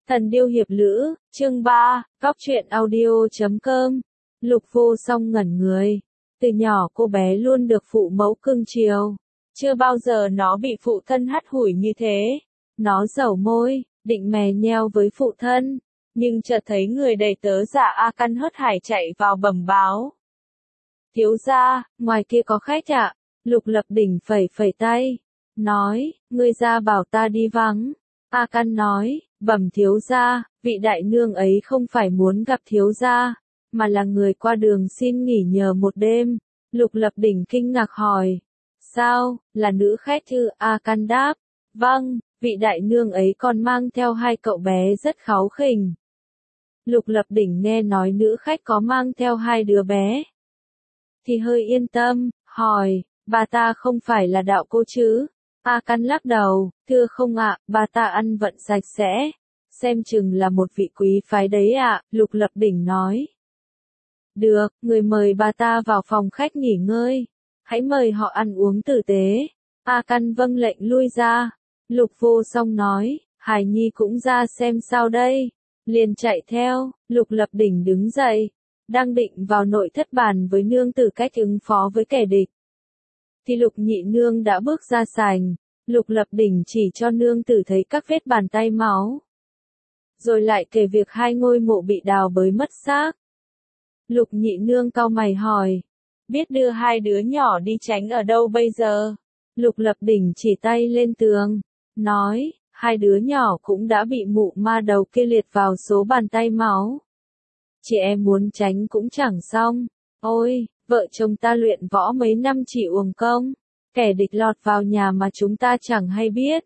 Thần điêu hiệp lữ, chương 3, Góc truyện audio.com. Lục Vô Song ngẩn người. Từ nhỏ cô bé luôn được phụ mẫu cưng chiều. Chưa bao giờ nó bị phụ thân hắt hủi như thế. Nó dẩu môi, định mè nheo với phụ thân. Nhưng chợt thấy người đầy tớ giả A Căn hớt hải chạy vào bẩm báo. Thiếu gia, ngoài kia có khách ạ. Lục Lập Đỉnh phẩy phẩy tay. Nói, ngươi ra bảo ta đi vắng. A Căn nói, bẩm thiếu gia, vị đại nương ấy không phải muốn gặp thiếu gia, mà là người qua đường xin nghỉ nhờ một đêm. Lục Lập Đỉnh kinh ngạc hỏi, sao, là nữ khách ư? A Căn đáp, vâng, vị đại nương ấy còn mang theo hai cậu bé rất kháu khỉnh. Lục Lập Đỉnh nghe nói nữ khách có mang theo hai đứa bé, thì hơi yên tâm, hỏi, bà ta không phải là đạo cô chứ? A Căn lắc đầu, thưa không ạ, bà ta ăn vận sạch sẽ, xem chừng là một vị quý phái đấy ạ. Lục Lập Đỉnh nói. Được, người mời bà ta vào phòng khách nghỉ ngơi, hãy mời họ ăn uống tử tế. A Căn vâng lệnh lui ra. Lục Vô Song nói, Hải Nhi cũng ra xem sao đây, liền chạy theo. Lục Lập Đỉnh đứng dậy, đang định vào nội thất bàn với nương tử cách ứng phó với kẻ địch, thì Lục Nhị Nương đã bước ra sảnh. Lục Lập Đỉnh chỉ cho nương tử thấy các vết bàn tay máu, rồi lại kể việc hai ngôi mộ bị đào bới mất xác. Lục Nhị Nương cau mày hỏi, biết đưa hai đứa nhỏ đi tránh ở đâu bây giờ? Lục Lập Đỉnh chỉ tay lên tường, nói, hai đứa nhỏ cũng đã bị mụ ma đầu kia liệt vào số bàn tay máu. Chị em muốn tránh cũng chẳng xong. Ôi, vợ chồng ta luyện võ mấy năm chỉ uổng công, kẻ địch lọt vào nhà mà chúng ta chẳng hay biết.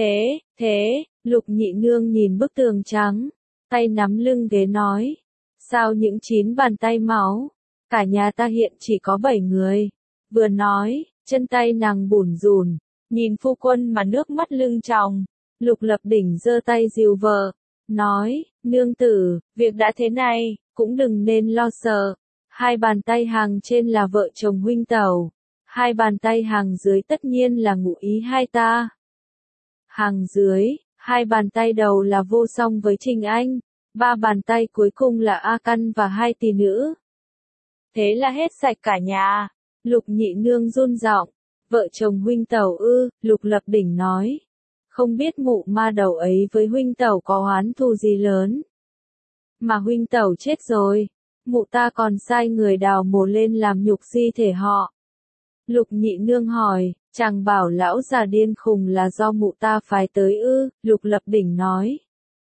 Thế, Lục Nhị Nương nhìn bức tường trắng, tay nắm lưng ghế nói, sao những 9 bàn tay máu, cả nhà ta hiện chỉ có 7 người. Vừa nói, chân tay nàng bủn rủn, nhìn phu quân mà nước mắt lưng tròng. Lục Lập Đỉnh giơ tay dìu vợ, nói, nương tử, việc đã thế này, cũng đừng nên lo sợ. Hai bàn tay hàng trên là vợ chồng huynh tẩu, hai bàn tay hàng dưới tất nhiên là ngụ ý hai ta. Hàng dưới, hai bàn tay đầu là Vô Song với Trình Anh, ba bàn tay cuối cùng là A Căn và hai tỷ nữ. Thế là hết sạch cả nhà. Lục Nhị Nương run giọng, vợ chồng huynh tẩu ư? Lục Lập Đỉnh nói, không biết mụ ma đầu ấy với huynh tẩu có oán thù gì lớn, mà huynh tẩu chết rồi, mụ ta còn sai người đào mồ lên làm nhục di thể họ. Lục Nhị Nương hỏi, chàng bảo lão già điên khùng là do mụ ta phái tới ư? Lục Lập Đỉnh nói,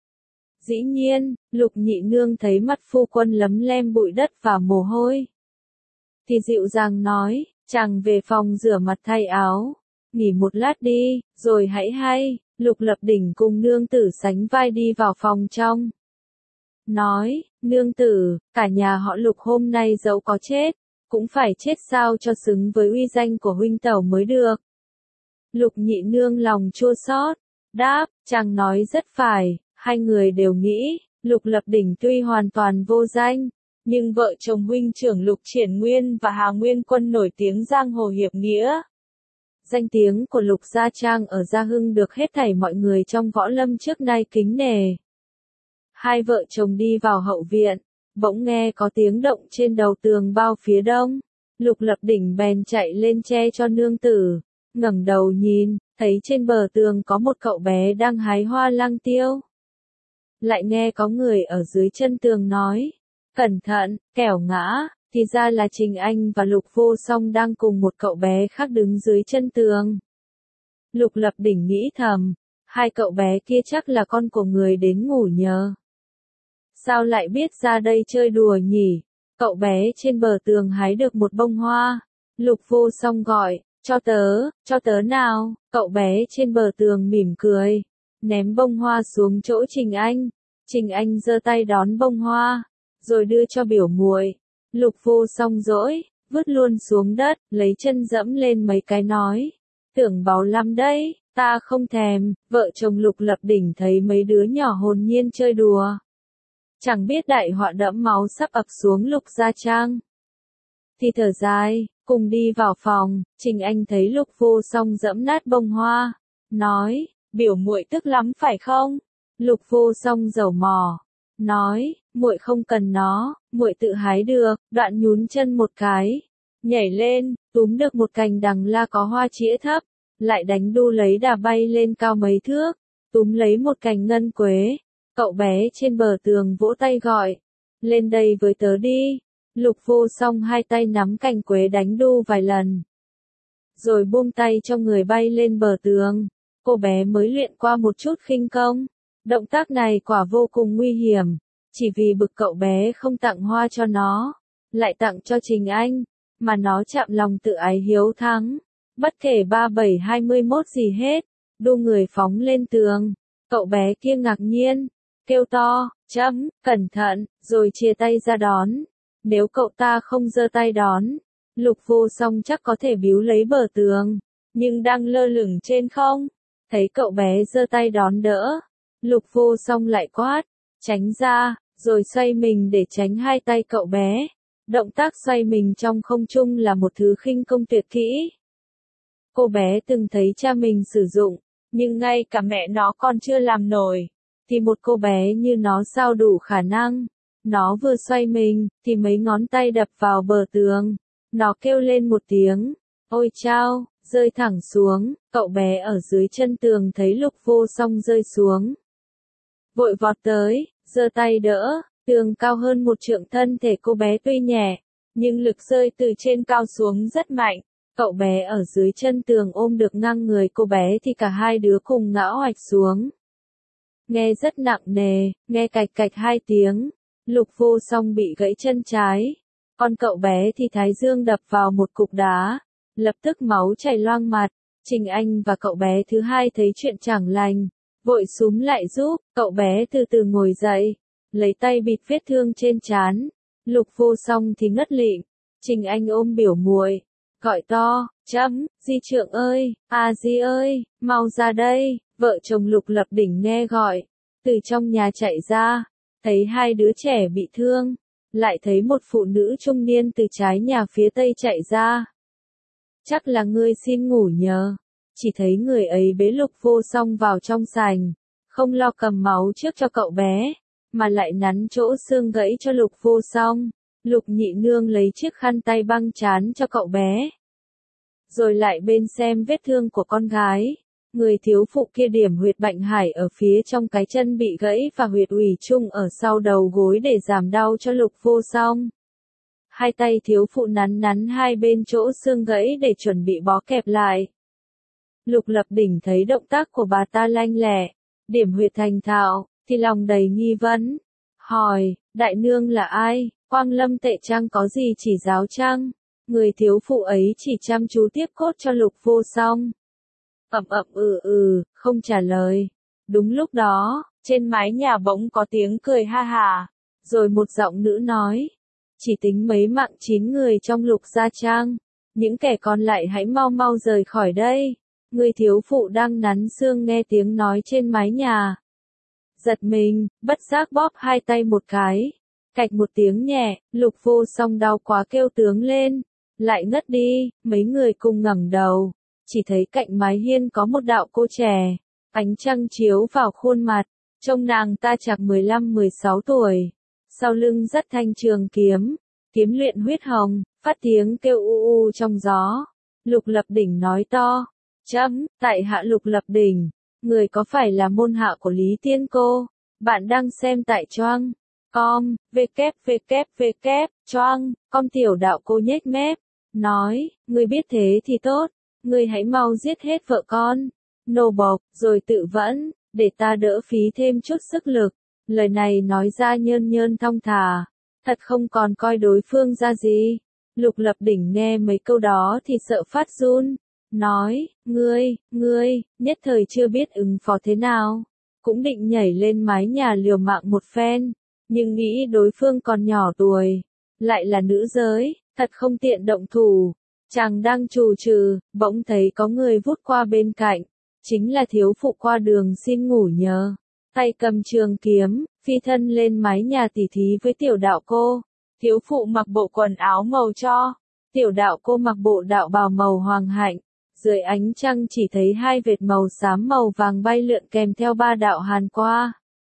dĩ nhiên. Lục Nhị Nương thấy mặt phu quân lấm lem bụi đất và mồ hôi, thì dịu dàng nói, chàng về phòng rửa mặt thay áo, nghỉ một lát đi, rồi hãy hay. Lục Lập Đỉnh cùng nương tử sánh vai đi vào phòng trong. Nói, nương tử, cả nhà họ Lục hôm nay dẫu có chết, cũng phải chết sao cho xứng với uy danh của huynh tẩu mới được. Lục Nhị Nương lòng chua xót, đáp, chàng nói rất phải, hai người đều nghĩ, Lục Lập Đỉnh tuy hoàn toàn vô danh, nhưng vợ chồng huynh trưởng Lục Triển Nguyên và Hà Nguyên Quân nổi tiếng giang hồ hiệp nghĩa. Danh tiếng của Lục Gia Trang ở Gia Hưng được hết thảy mọi người trong võ lâm trước nay kính nể. Hai vợ chồng đi vào hậu viện, bỗng nghe có tiếng động trên đầu tường bao phía đông. Lục Lập Đỉnh bèn chạy lên che cho nương tử, ngẩng đầu nhìn, thấy trên bờ tường có một cậu bé đang hái hoa lang tiêu. Lại nghe có người ở dưới chân tường nói, cẩn thận, kẻo ngã. Thì ra là Trình Anh và Lục Vô Song đang cùng một cậu bé khác đứng dưới chân tường. Lục Lập Đỉnh nghĩ thầm, hai cậu bé kia chắc là con của người đến ngủ nhờ. Sao lại biết ra đây chơi đùa nhỉ? Cậu bé trên bờ tường hái được một bông hoa. Lục Vô Song gọi, cho tớ nào. Cậu bé trên bờ tường mỉm cười, ném bông hoa xuống chỗ Trình Anh. Trình Anh giơ tay đón bông hoa, rồi đưa cho biểu muội. Lục Vô Song dỗi, vứt luôn xuống đất, lấy chân dẫm lên mấy cái nói, tưởng báu lắm đấy, ta không thèm. Vợ chồng Lục Lập Đỉnh thấy mấy đứa nhỏ hồn nhiên chơi đùa, chẳng biết đại họa đẫm máu sắp ập xuống Lục Gia Trang, thì thở dài, cùng đi vào phòng. Trình Anh thấy Lục Vô Song dẫm nát bông hoa, nói, biểu muội tức lắm phải không? Lục Vô Song dầu mỏ, nói, muội không cần nó, muội tự hái được, đoạn nhún chân một cái, nhảy lên, túm được một cành đằng la có hoa chĩa thấp, lại đánh đu lấy đà bay lên cao mấy thước, túm lấy một cành ngân quế, cậu bé trên bờ tường vỗ tay gọi, lên đây với tớ đi. Lục Vô Song hai tay nắm cành quế đánh đu vài lần, rồi buông tay cho người bay lên bờ tường. Cô bé mới luyện qua một chút khinh công. Động tác này quả vô cùng nguy hiểm, chỉ vì bực cậu bé không tặng hoa cho nó, lại tặng cho Trình Anh, mà nó chạm lòng tự ái hiếu thắng. Bất kể 37-21 gì hết, đu người phóng lên tường. Cậu bé kia ngạc nhiên, kêu to, cẩn thận, rồi chia tay ra đón. Nếu cậu ta không giơ tay đón, Lục Vô Song chắc có thể bíu lấy bờ tường, nhưng đang lơ lửng trên không. Thấy cậu bé giơ tay đón đỡ, Lục Vô Song lại quát, tránh ra, rồi xoay mình để tránh hai tay cậu bé. Động tác xoay mình trong không trung là một thứ khinh công tuyệt kỹ. Cô bé từng thấy cha mình sử dụng, nhưng ngay cả mẹ nó còn chưa làm nổi, thì một cô bé như nó sao đủ khả năng. Nó vừa xoay mình, thì mấy ngón tay đập vào bờ tường. Nó kêu lên một tiếng, ôi chao, rơi thẳng xuống. Cậu bé ở dưới chân tường thấy Lục Vô Song rơi xuống, vội vọt tới, giơ tay đỡ. Tường cao hơn một trượng, thân thể cô bé tuy nhẹ, nhưng lực rơi từ trên cao xuống rất mạnh. Cậu bé ở dưới chân tường ôm được ngang người cô bé thì cả hai đứa cùng ngã oạch xuống. Nghe rất nặng nề, nghe cạch cạch hai tiếng. Lục Vô Song bị gãy chân trái, còn cậu bé thì thái dương đập vào một cục đá, lập tức máu chảy loang mặt. Trình Anh và cậu bé thứ hai thấy chuyện chẳng lành, vội xúm lại giúp. Cậu bé từ từ ngồi dậy, lấy tay bịt vết thương trên trán. Lục Vô Song thì ngất lịm. Trình Anh ôm biểu muội, gọi to, Di Trượng ơi, Di ơi, mau ra đây. Vợ chồng Lục Lập Đỉnh nghe gọi, từ trong nhà chạy ra, thấy hai đứa trẻ bị thương, lại thấy một phụ nữ trung niên từ trái nhà phía tây chạy ra. Chắc là ngươi xin ngủ nhờ. Chỉ thấy người ấy bế Lục Vô Song vào trong sành, không lo cầm máu trước cho cậu bé, mà lại nắn chỗ xương gãy cho Lục Vô Song. Lục nhị nương lấy chiếc khăn tay băng trán cho cậu bé, rồi lại bên xem vết thương của con gái. Người thiếu phụ kia điểm huyệt Bạch Hải ở phía trong cái chân bị gãy và huyệt ủy trung ở sau đầu gối để giảm đau cho Lục Vô Song. Hai tay thiếu phụ nắn nắn hai bên chỗ xương gãy để chuẩn bị bó kẹp lại. Lục Lập Đỉnh thấy động tác của bà ta lanh lẹ, điểm huyệt thành thạo, thì lòng đầy nghi vấn. Hỏi, đại nương là ai? Quang Lâm Tệ Trang có gì chỉ giáo chăng? Người thiếu phụ ấy chỉ chăm chú tiếp cốt cho Lục Vô Song. Không trả lời. Đúng lúc đó, trên mái nhà bỗng có tiếng cười ha hả, rồi một giọng nữ nói, chỉ tính mấy mạng 9 người trong Lục gia trang, những kẻ còn lại hãy mau mau rời khỏi đây. Người thiếu phụ đang nắn xương nghe tiếng nói trên mái nhà, giật mình, bất giác bóp hai tay một cái, cạch một tiếng nhẹ. Lục Vô Song đau quá kêu tướng lên, lại ngất đi. Mấy người cùng ngẩng đầu, chỉ thấy cạnh mái hiên có một đạo cô trẻ, ánh trăng chiếu vào khuôn mặt, trông nàng ta chạc 15-16 tuổi, sau lưng dắt thanh trường kiếm, kiếm luyện huyết hồng, phát tiếng kêu u u trong gió. Lục Lập Đỉnh nói to, tại hạ Lục Lập Đỉnh, người có phải là môn hạ của Lý Tiên Cô? Bạn đang xem tại Choang com, Choang com. Tiểu đạo cô nhếch mép, nói, ngươi biết thế thì tốt, ngươi hãy mau giết hết vợ con, nô bộc, rồi tự vẫn, để ta đỡ phí thêm chút sức lực. Lời này nói ra nhơn nhơn thong thả, thật không còn coi đối phương ra gì. Lục Lập Đỉnh nghe mấy câu đó thì sợ phát run, nói, ngươi, nhất thời chưa biết ứng phó thế nào, cũng định nhảy lên mái nhà liều mạng một phen, nhưng nghĩ đối phương còn nhỏ tuổi, lại là nữ giới, thật không tiện động thủ. Chàng đang trù trừ, bỗng thấy có người vút qua bên cạnh, chính là thiếu phụ qua đường xin ngủ nhờ, tay cầm trường kiếm, phi thân lên mái nhà tỉ thí với tiểu đạo cô. Thiếu phụ mặc bộ quần áo màu cho, tiểu đạo cô mặc bộ đạo bào màu hoàng hạnh, dưới ánh trăng chỉ thấy hai vệt màu xám màu vàng bay lượn kèm theo ba đạo hàn qua.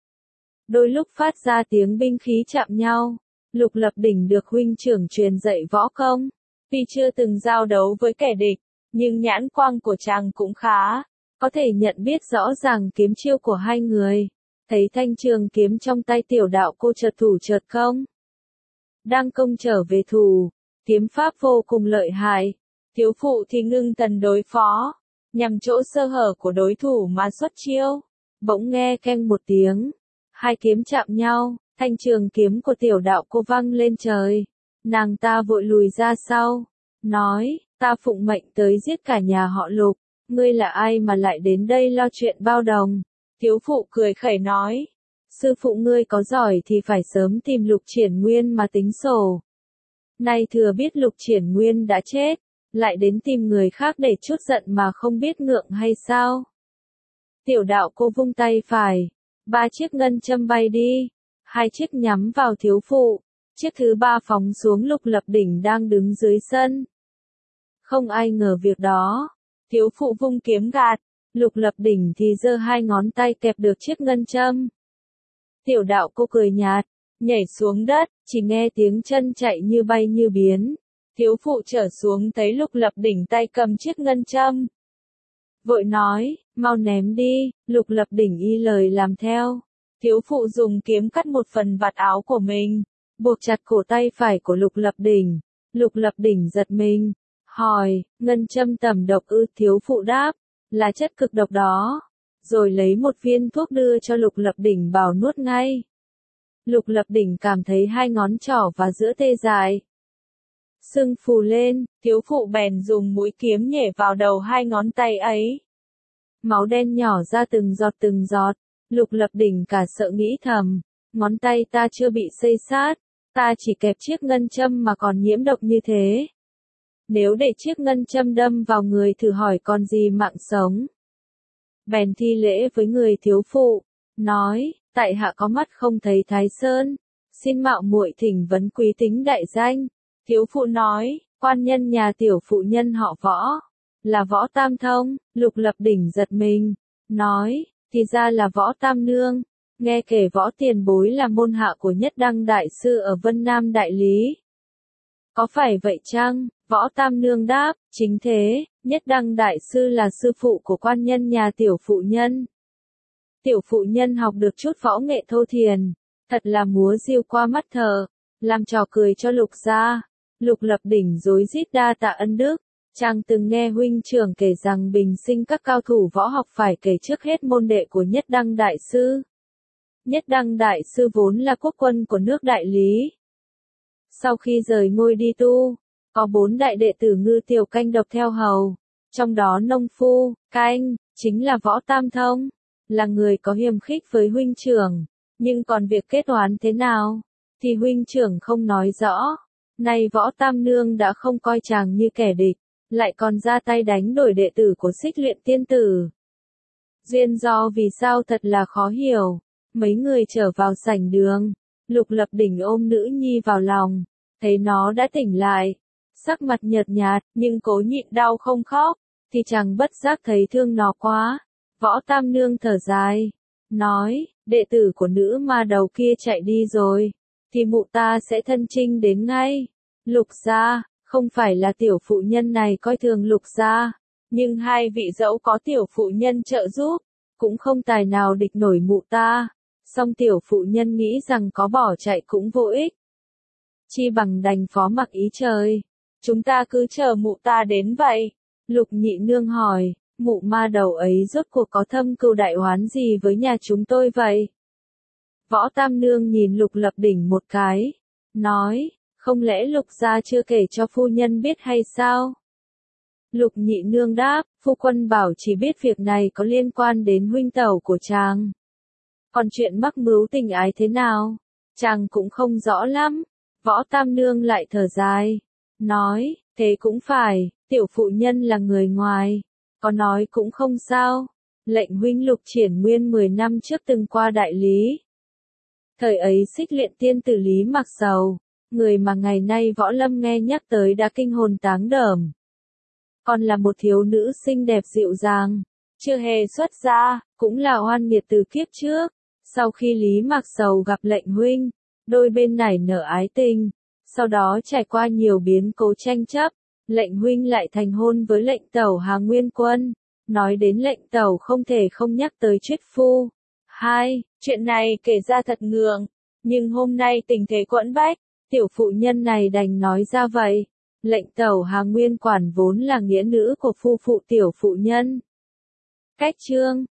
đôi lúc phát ra tiếng binh khí chạm nhau. Lục Lập Đỉnh được huynh trưởng truyền dạy võ công, tuy chưa từng giao đấu với kẻ địch, nhưng nhãn quang của chàng cũng khá, có thể nhận biết rõ ràng kiếm chiêu của hai người. Thấy thanh trường kiếm trong tay tiểu đạo cô chợt thủ chợt công. Đang công trở về thủ, kiếm pháp vô cùng lợi hại. Thiếu phụ thì ngưng thần đối phó, nhằm chỗ sơ hở của đối thủ mà xuất chiêu. Bỗng nghe keng một tiếng, hai kiếm chạm nhau, thanh trường kiếm của tiểu đạo cô văng lên trời. Nàng ta vội lùi ra sau, nói, ta phụng mệnh tới giết cả nhà họ Lục, ngươi là ai mà lại đến đây lo chuyện bao đồng. Thiếu phụ cười khẩy nói, sư phụ ngươi có giỏi thì phải sớm tìm Lục Triển Nguyên mà tính sổ. Nay thừa biết Lục Triển Nguyên đã chết, lại đến tìm người khác để chút giận mà không biết ngượng hay sao. Tiểu đạo cô vung tay phải, 3 chiếc ngân châm bay đi, 2 chiếc nhắm vào thiếu phụ, chiếc thứ 3 phóng xuống Lục Lập Đỉnh đang đứng dưới sân. Không ai ngờ việc đó, thiếu phụ vung kiếm gạt, Lục Lập Đỉnh thì giơ 2 ngón tay kẹp được chiếc ngân châm. Tiểu đạo cô cười nhạt, nhảy xuống đất, chỉ nghe tiếng chân chạy như bay như biến. Thiếu phụ trở xuống thấy Lục Lập Đỉnh tay cầm chiếc ngân châm. Vội nói, mau ném đi, Lục Lập Đỉnh y lời làm theo. Thiếu phụ dùng kiếm cắt một phần vạt áo của mình, buộc chặt cổ tay phải của Lục Lập Đỉnh. Lục Lập Đỉnh giật mình, hỏi, ngân châm tầm độc ư? Thiếu phụ đáp, là chất cực độc đó. Rồi lấy một viên thuốc đưa cho Lục Lập Đỉnh bảo nuốt ngay. Lục Lập Đỉnh cảm thấy 2 ngón trỏ và giữa tê dại. Sưng phù lên, thiếu phụ bèn dùng mũi kiếm nhể vào đầu 2 ngón tay ấy. Máu đen nhỏ ra từng giọt, Lục Lập Đỉnh cả sợ nghĩ thầm, ngón tay ta chưa bị xây sát, ta chỉ kẹp chiếc ngân châm mà còn nhiễm độc như thế. Nếu để chiếc ngân châm đâm vào người thử hỏi còn gì mạng sống. Bèn thi lễ với người thiếu phụ, nói, tại hạ có mắt không thấy Thái Sơn, xin mạo muội thỉnh vấn quý tính đại danh. Thiếu phụ nói, quan nhân nhà tiểu phụ nhân họ Võ, là Võ Tam Thông. Lục Lập Đỉnh giật mình, nói, thì ra là Võ Tam Nương, nghe kể Võ tiền bối là môn hạ của Nhất Đăng Đại Sư ở Vân Nam Đại Lý. Có phải vậy chăng? Võ Tam Nương đáp, chính thế, Nhất Đăng Đại Sư là sư phụ của quan nhân nhà tiểu phụ nhân. Tiểu phụ nhân học được chút võ nghệ thô thiền, thật là múa diêu qua mắt thợ, làm trò cười cho Lục gia. Lục Lập Đỉnh rối rít đa tạ ân đức, chàng từng nghe huynh trưởng kể rằng bình sinh các cao thủ võ học phải kể trước hết môn đệ của Nhất Đăng Đại Sư. Nhất Đăng Đại Sư vốn là quốc quân của nước Đại Lý. Sau khi rời ngôi đi tu, có 4 đại đệ tử Ngư Tiểu Canh độc theo hầu, trong đó nông phu, Canh, chính là Võ Tam Thông, là người có hiềm khích với huynh trưởng, nhưng còn việc kết oán thế nào, thì huynh trưởng không nói rõ. Nay Võ Tam Nương đã không coi chàng như kẻ địch, lại còn ra tay đánh đổi đệ tử của Xích Luyện Tiên Tử. Duyên do vì sao thật là khó hiểu. Mấy người trở vào sảnh đường, Lục Lập Đỉnh ôm nữ nhi vào lòng, thấy nó đã tỉnh lại, sắc mặt nhợt nhạt, nhưng cố nhịn đau không khóc, thì chàng bất giác thấy thương nó quá. Võ Tam Nương thở dài, nói, đệ tử của nữ ma đầu kia chạy đi rồi, thì mụ ta sẽ thân chinh đến ngay. Lục gia, không phải là tiểu phụ nhân này coi thường Lục gia, nhưng hai vị dẫu có tiểu phụ nhân trợ giúp, cũng không tài nào địch nổi mụ ta. Song tiểu phụ nhân nghĩ rằng có bỏ chạy cũng vô ích, chi bằng đành phó mặc ý trời. Chúng ta cứ chờ mụ ta đến vậy. Lục Nhị Nương hỏi, mụ ma đầu ấy rốt cuộc có thâm cừu đại oán gì với nhà chúng tôi vậy? Võ Tam Nương nhìn Lục Lập Đỉnh một cái, nói, không lẽ Lục gia chưa kể cho phu nhân biết hay sao? Lục Nhị Nương đáp, phu quân bảo chỉ biết việc này có liên quan đến huynh tẩu của chàng. Còn chuyện mắc mưu tình ái thế nào, chàng cũng không rõ lắm. Võ Tam Nương lại thở dài, nói, thế cũng phải, tiểu phụ nhân là người ngoài, có nói cũng không sao. Lệnh huynh Lục Triển Nguyên 10 năm trước từng qua Đại Lý. Thời ấy Xích Luyện Tiên Tử Lý Mặc Sầu, người mà ngày nay võ lâm nghe nhắc tới đã kinh hồn táng đờm. Còn là một thiếu nữ xinh đẹp dịu dàng, chưa hề xuất gia, cũng là oan nghiệt từ kiếp trước. Sau khi Lý Mạc Sầu gặp lệnh huynh, đôi bên nảy nở ái tình, sau đó trải qua nhiều biến cố tranh chấp, lệnh huynh lại thành hôn với lệnh tẩu Hà Nguyên Quân. Nói đến lệnh tẩu không thể không nhắc tới Triết Phu. Chuyện này kể ra thật ngượng, nhưng hôm nay tình thế quẫn bách, tiểu phụ nhân này đành nói ra vậy. Lệnh tẩu Hà Nguyên Quản vốn là nghĩa nữ của phu phụ tiểu phụ nhân. Cách chương